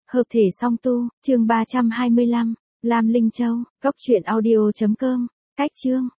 Hợp thể song tu, chương 325, Lam Linh Châu, cốc truyện audio.com, cách chương.